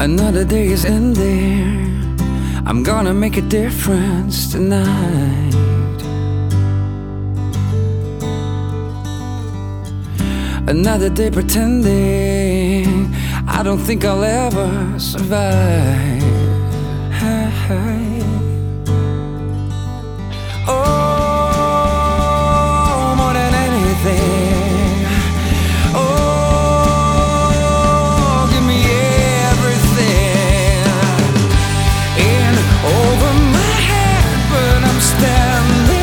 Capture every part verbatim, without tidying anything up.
Another day is ending. I'm gonna make a difference tonight. Another day pretending I don't think I'll ever survive. Oh, more than anything, oh, give me everything. In over my head, but I'm standing.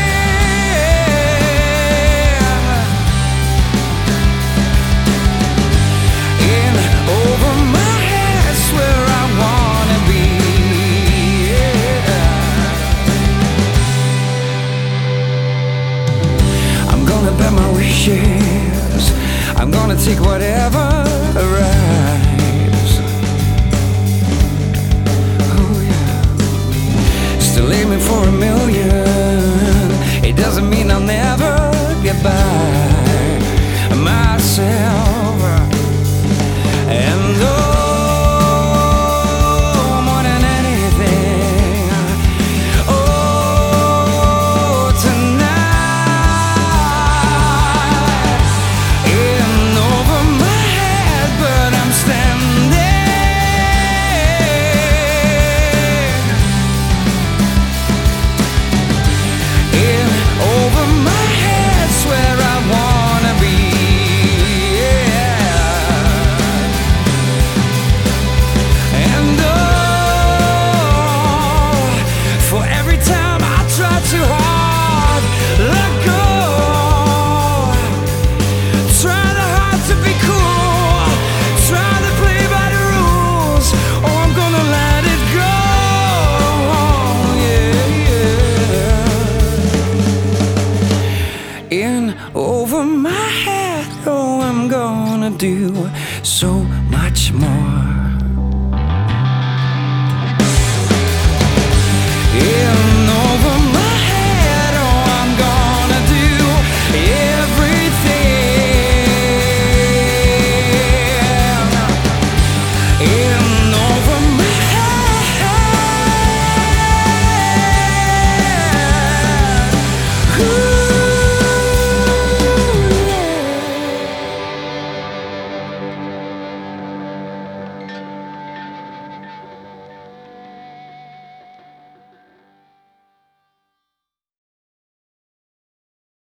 In over my head's where I wanna be. Yeah. I'm gonna bet my wishes. I'm gonna take whatever arrives. Oh yeah. Still aiming for a million. It doesn't mean I'll never get by myself. And oh, more than anything, oh, tonight, in over my head, but I'm standing. In over my head's where I wanna be. Too hard, let go. Try the hard to be cool. Try to play by the rules. Oh, I'm gonna let it go. Yeah, yeah. In over my head, oh, I'm gonna do so much more. Yeah.